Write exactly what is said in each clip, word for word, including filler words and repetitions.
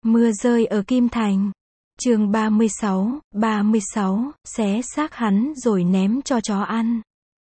Mưa rơi ở Kim Thành. Chương ba mươi sáu, ba mươi sáu, xé xác hắn rồi ném cho chó ăn.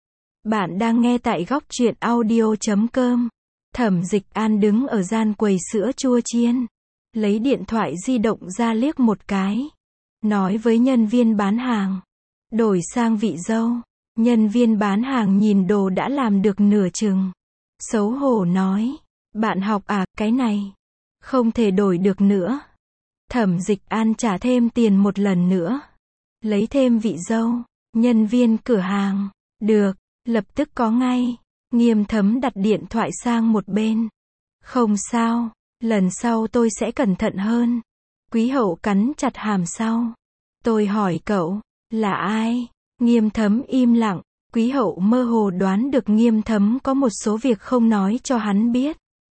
Bạn đang nghe tại góc truyện audio chấm com. Thẩm Dịch An đứng ở gian quầy sữa chua chiên, lấy điện thoại di động ra liếc một cái, nói với nhân viên bán hàng, đổi sang vị dâu. Nhân viên bán hàng nhìn đồ đã làm được nửa chừng, xấu hổ nói, bạn học à, cái này không thể đổi được nữa. Thẩm Dịch An trả thêm tiền một lần nữa, lấy thêm vị dâu. Nhân viên cửa hàng, được, lập tức có ngay. Nghiêm Thấm đặt điện thoại sang một bên. Không sao, lần sau tôi sẽ cẩn thận hơn. Quý Hậu cắn chặt hàm sau. Tôi hỏi cậu, là ai? Nghiêm Thấm im lặng. Quý Hậu mơ hồ đoán được Nghiêm Thấm có một số việc không nói cho hắn biết.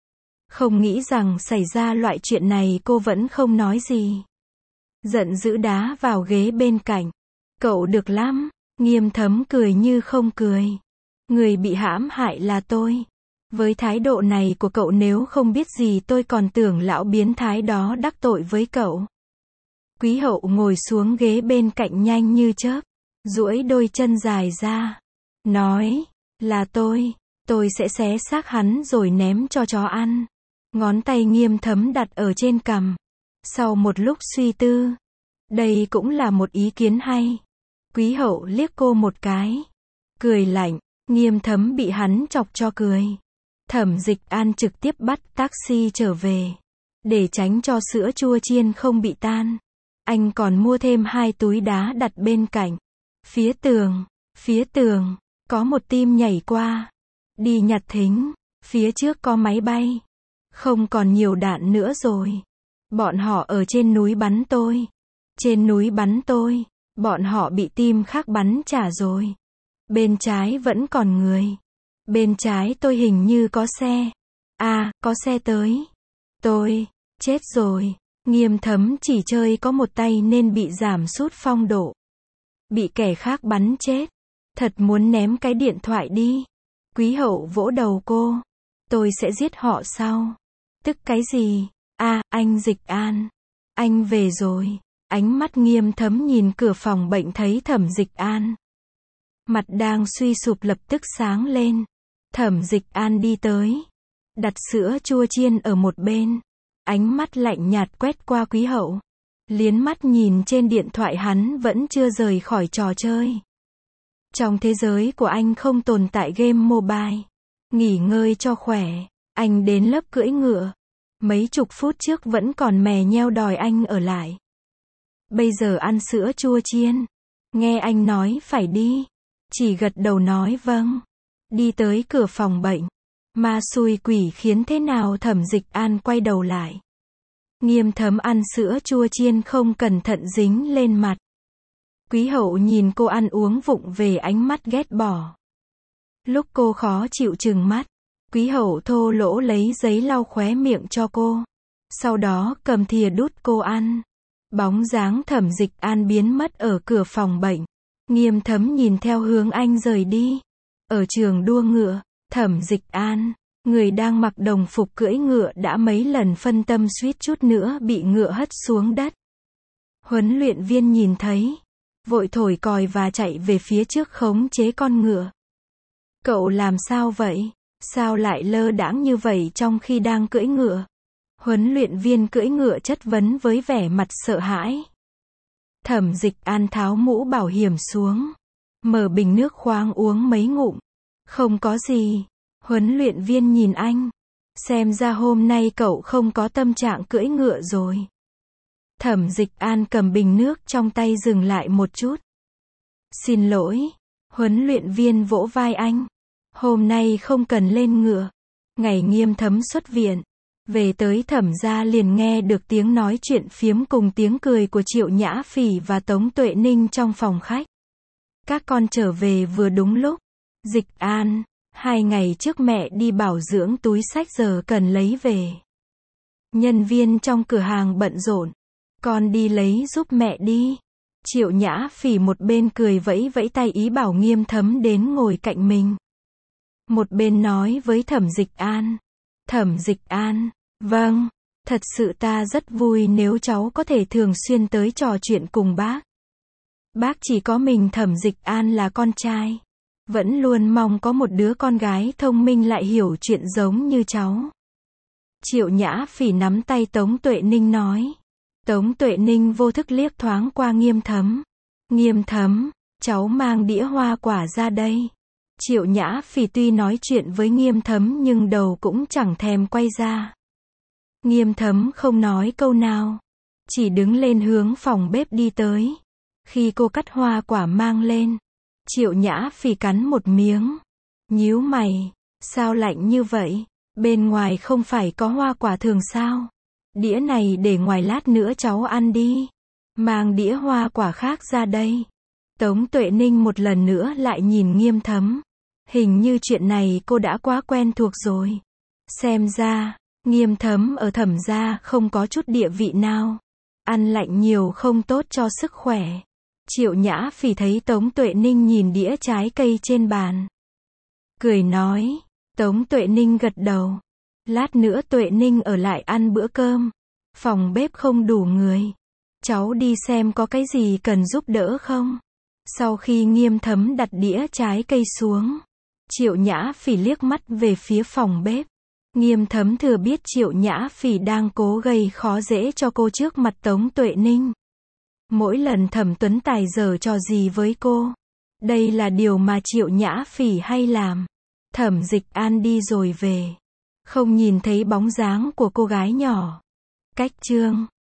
Không nghĩ rằng xảy ra loại chuyện này cô vẫn không nói gì. Giận dữ đá vào ghế bên cạnh. Cậu được lắm. Nghiêm Thấm cười như không cười. Người bị hãm hại là tôi. Với thái độ này của cậu nếu không biết gì tôi còn tưởng lão biến thái đó đắc tội với cậu. Quý Hậu ngồi xuống ghế bên cạnh nhanh như chớp, duỗi đôi chân dài ra, nói, là tôi, tôi sẽ xé xác hắn rồi ném cho chó ăn. Ngón tay Nghiêm Thấm đặt ở trên cằm. Sau một lúc suy tư, đây cũng là một ý kiến hay. Quý Hậu liếc cô một cái, cười lạnh. Nghiêm Thấm bị hắn chọc cho cười. Thẩm Dịch An trực tiếp bắt taxi trở về, để tránh cho sữa chua chiên không bị tan. Anh còn mua thêm hai túi đá đặt bên cạnh. Phía tường, phía tường, có một tim nhảy qua. Đi nhặt thính, phía trước có máy bay. Không còn nhiều đạn nữa rồi. Bọn họ ở trên núi bắn tôi. Trên núi bắn tôi, bọn họ bị tim khác bắn trả rồi. Bên trái vẫn còn người. Bên trái tôi hình như có xe. À, có xe tới. Tôi, chết rồi. Nghiêm Thấm chỉ chơi có một tay nên bị giảm sút phong độ. Bị kẻ khác bắn chết. Thật muốn ném cái điện thoại đi. Quý Hậu vỗ đầu cô. Tôi sẽ giết họ sau. Tức cái gì? À, anh Dịch An. Anh về rồi. Ánh mắt Nghiêm Thấm nhìn cửa phòng bệnh thấy Thẩm Dịch An. Mặt đang suy sụp lập tức sáng lên. Thẩm Dịch An đi tới, đặt sữa chua chiên ở một bên. Ánh mắt lạnh nhạt quét qua Quý Hậu. Liến mắt nhìn trên điện thoại hắn vẫn chưa rời khỏi trò chơi. Trong thế giới của anh không tồn tại game mobile. Nghỉ ngơi cho khỏe. Anh đến lớp cưỡi ngựa. Mấy chục phút trước vẫn còn mè nheo đòi anh ở lại. Bây giờ ăn sữa chua chiên. Nghe anh nói phải đi. Chỉ gật đầu nói vâng. Đi tới cửa phòng bệnh. Ma xui quỷ khiến thế nào Thẩm Dịch An quay đầu lại. Nghiêm Thấm ăn sữa chua chiên không cẩn thận dính lên mặt. Quý Hậu nhìn cô ăn uống vụng về ánh mắt ghét bỏ. Lúc cô khó chịu trừng mắt, Quý Hậu thô lỗ lấy giấy lau khóe miệng cho cô. Sau đó cầm thìa đút cô ăn. Bóng dáng Thẩm Dịch An biến mất ở cửa phòng bệnh. Nghiêm Thấm nhìn theo hướng anh rời đi. Ở trường đua ngựa, Thẩm Dịch An, người đang mặc đồng phục cưỡi ngựa đã mấy lần phân tâm suýt chút nữa bị ngựa hất xuống đất. Huấn luyện viên nhìn thấy, vội thổi còi và chạy về phía trước khống chế con ngựa. Cậu làm sao vậy? Sao lại lơ đãng như vậy trong khi đang cưỡi ngựa? Huấn luyện viên cưỡi ngựa chất vấn với vẻ mặt sợ hãi. Thẩm Dịch An tháo mũ bảo hiểm xuống, mở bình nước khoáng uống mấy ngụm. Không có gì. Huấn luyện viên nhìn anh. Xem ra hôm nay cậu không có tâm trạng cưỡi ngựa rồi. Thẩm Dịch An cầm bình nước trong tay dừng lại một chút. Xin lỗi. Huấn luyện viên vỗ vai anh. Hôm nay không cần lên ngựa. Ngày Nghiêm Thấm xuất viện. Về tới Thẩm gia liền nghe được tiếng nói chuyện phiếm cùng tiếng cười của Triệu Nhã Phỉ và Tống Tuệ Ninh trong phòng khách. Các con trở về vừa đúng lúc. Dịch An, hai ngày trước mẹ đi bảo dưỡng túi xách giờ cần lấy về. Nhân viên trong cửa hàng bận rộn. Con đi lấy giúp mẹ đi. Triệu Nhã Phỉ một bên cười vẫy vẫy tay ý bảo Nghiêm Thấm đến ngồi cạnh mình. Một bên nói với Thẩm Dịch An. Thẩm Dịch An, vâng. Thật sự ta rất vui nếu cháu có thể thường xuyên tới trò chuyện cùng bác. Bác chỉ có mình Thẩm Dịch An là con trai. Vẫn luôn mong có một đứa con gái thông minh lại hiểu chuyện giống như cháu. Triệu Nhã Phỉ nắm tay Tống Tuệ Ninh nói. Tống Tuệ Ninh vô thức liếc thoáng qua Nghiêm Thấm. Nghiêm Thấm, cháu mang đĩa hoa quả ra đây. Triệu Nhã Phỉ tuy nói chuyện với Nghiêm Thấm nhưng đầu cũng chẳng thèm quay ra. Nghiêm Thấm không nói câu nào, chỉ đứng lên hướng phòng bếp đi tới. Khi cô cắt hoa quả mang lên, Triệu Nhã Phỉ cắn một miếng, nhíu mày, sao lạnh như vậy? Bên ngoài không phải có hoa quả thường sao? Đĩa này để ngoài lát nữa cháu ăn đi. Mang đĩa hoa quả khác ra đây. Tống Tuệ Ninh một lần nữa lại nhìn Nghiêm Thấm. Hình như chuyện này cô đã quá quen thuộc rồi. Xem ra, Nghiêm Thấm ở Thẩm gia không có chút địa vị nào. Ăn lạnh nhiều không tốt cho sức khỏe. Triệu Nhã Phỉ thấy Tống Tuệ Ninh nhìn đĩa trái cây trên bàn. Cười nói. Tống Tuệ Ninh gật đầu. Lát nữa Tuệ Ninh ở lại ăn bữa cơm. Phòng bếp không đủ người. Cháu đi xem có cái gì cần giúp đỡ không? Sau khi Nghiêm Thấm đặt đĩa trái cây xuống, Triệu Nhã Phỉ liếc mắt về phía phòng bếp. Nghiêm Thấm thừa biết Triệu Nhã Phỉ đang cố gây khó dễ cho cô trước mặt Tống Tuệ Ninh. Mỗi lần Thẩm Tuấn Tài giở trò gì với cô. Đây là điều mà Triệu Nhã Phỉ hay làm. Thẩm Dịch An đi rồi về. Không nhìn thấy bóng dáng của cô gái nhỏ. Cách chương